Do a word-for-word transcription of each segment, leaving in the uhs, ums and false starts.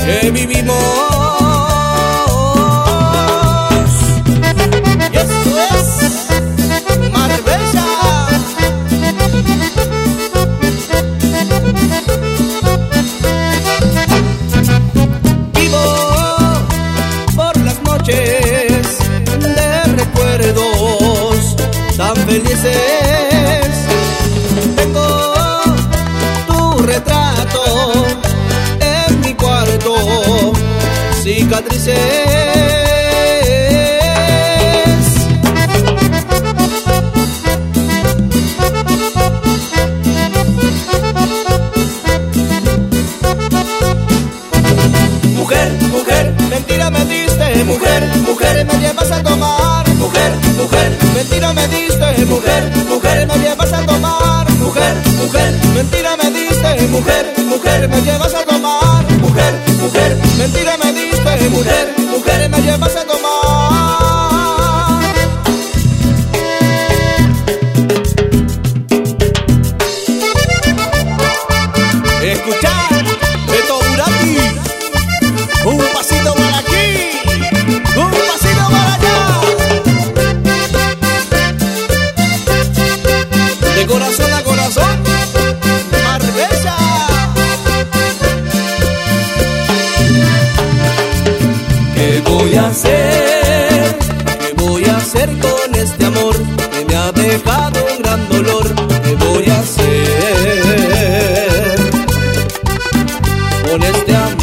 que vivimos. Y esto es Marbella. Vivo por las noches de recuerdos tan felices. Tengo tu retrato en mi cuarto, cicatrices. Mujer, mujer, mentira me diste. Mujer, mujer, me llevas a tomar. Mujer, mujer, mentira me diste. Mujer, mujer, me llevas a tomar. Mujer, mujer, mentira me diste. Mujer, mujer, me llevas a tomar. Mujer, mujer, mentira me diste. Mujer, mujer, me llevas a tomar. Escuchar Beto Burati. Un pasito para aquí, un pasito para allá. De corazón a corazón, Marbella. ¿Qué voy a hacer? ¿Qué voy a hacer con este amor que me ha dejado un gran dolor? ¿Qué voy a hacer con este amor?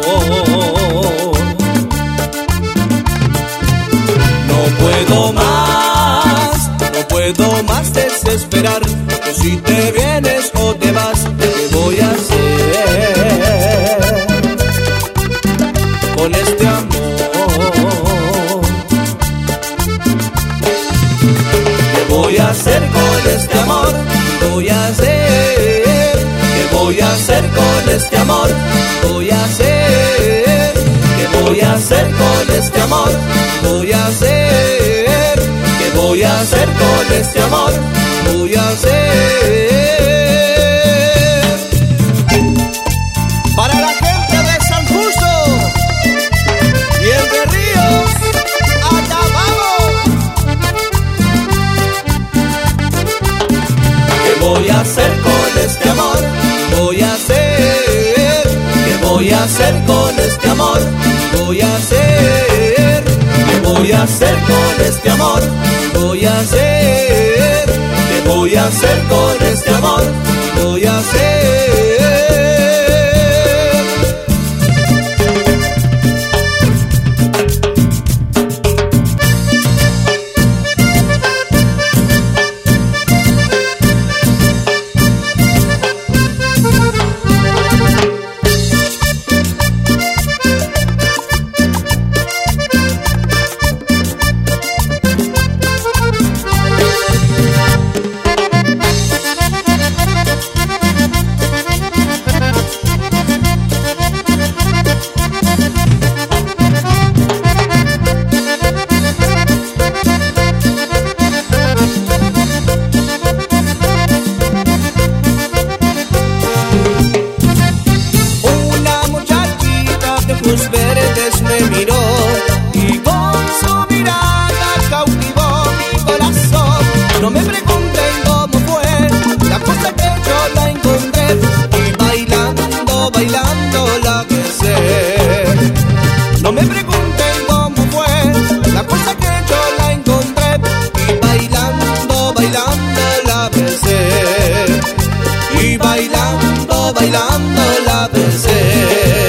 No puedo más, no puedo más desesperar. Pues si te vienes o te vas, ¿qué voy a hacer con este amor? ¿Qué voy a hacer con este amor? ¿Qué voy a hacer? ¿Qué voy a hacer con este amor? Voy a hacer. ¿Qué voy a hacer con este amor? Voy a hacer. ¿Qué voy a hacer con este amor? Voy a hacer. Para la gente de San Justo y Entre Ríos, allá vamos. ¿Qué voy a hacer con este amor? Voy a hacer. ¿Qué voy a hacer con este amor? Voy a hacer. ¿Qué voy a hacer con este amor? Voy a hacer. ¿Qué voy a hacer con este amor? Voy a hacer. Ojos verdes me miró y con su mirada cautivó mi corazón. No me pregunten cómo fue la cosa que yo la encontré y bailando, bailando la besé. No me pregunten cómo fue la cosa que yo la encontré y bailando, bailando la besé. Y bailando, bailando la besé.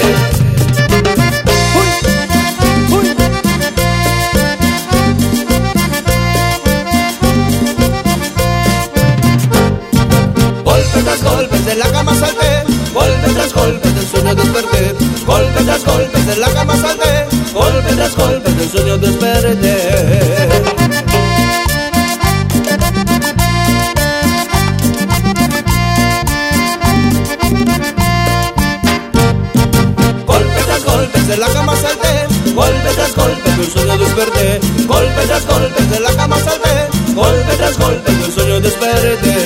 Golpes de la cama salté, golpes tras golpes del sueño desperté. Golpes tras golpes de la cama salté, golpes tras golpes del sueño desperté. Golpes tras golpes de la cama salté, golpes tras golpes del sueño desperté. Golpes tras golpes de la cama salté, golpes tras golpes del sueño desperté.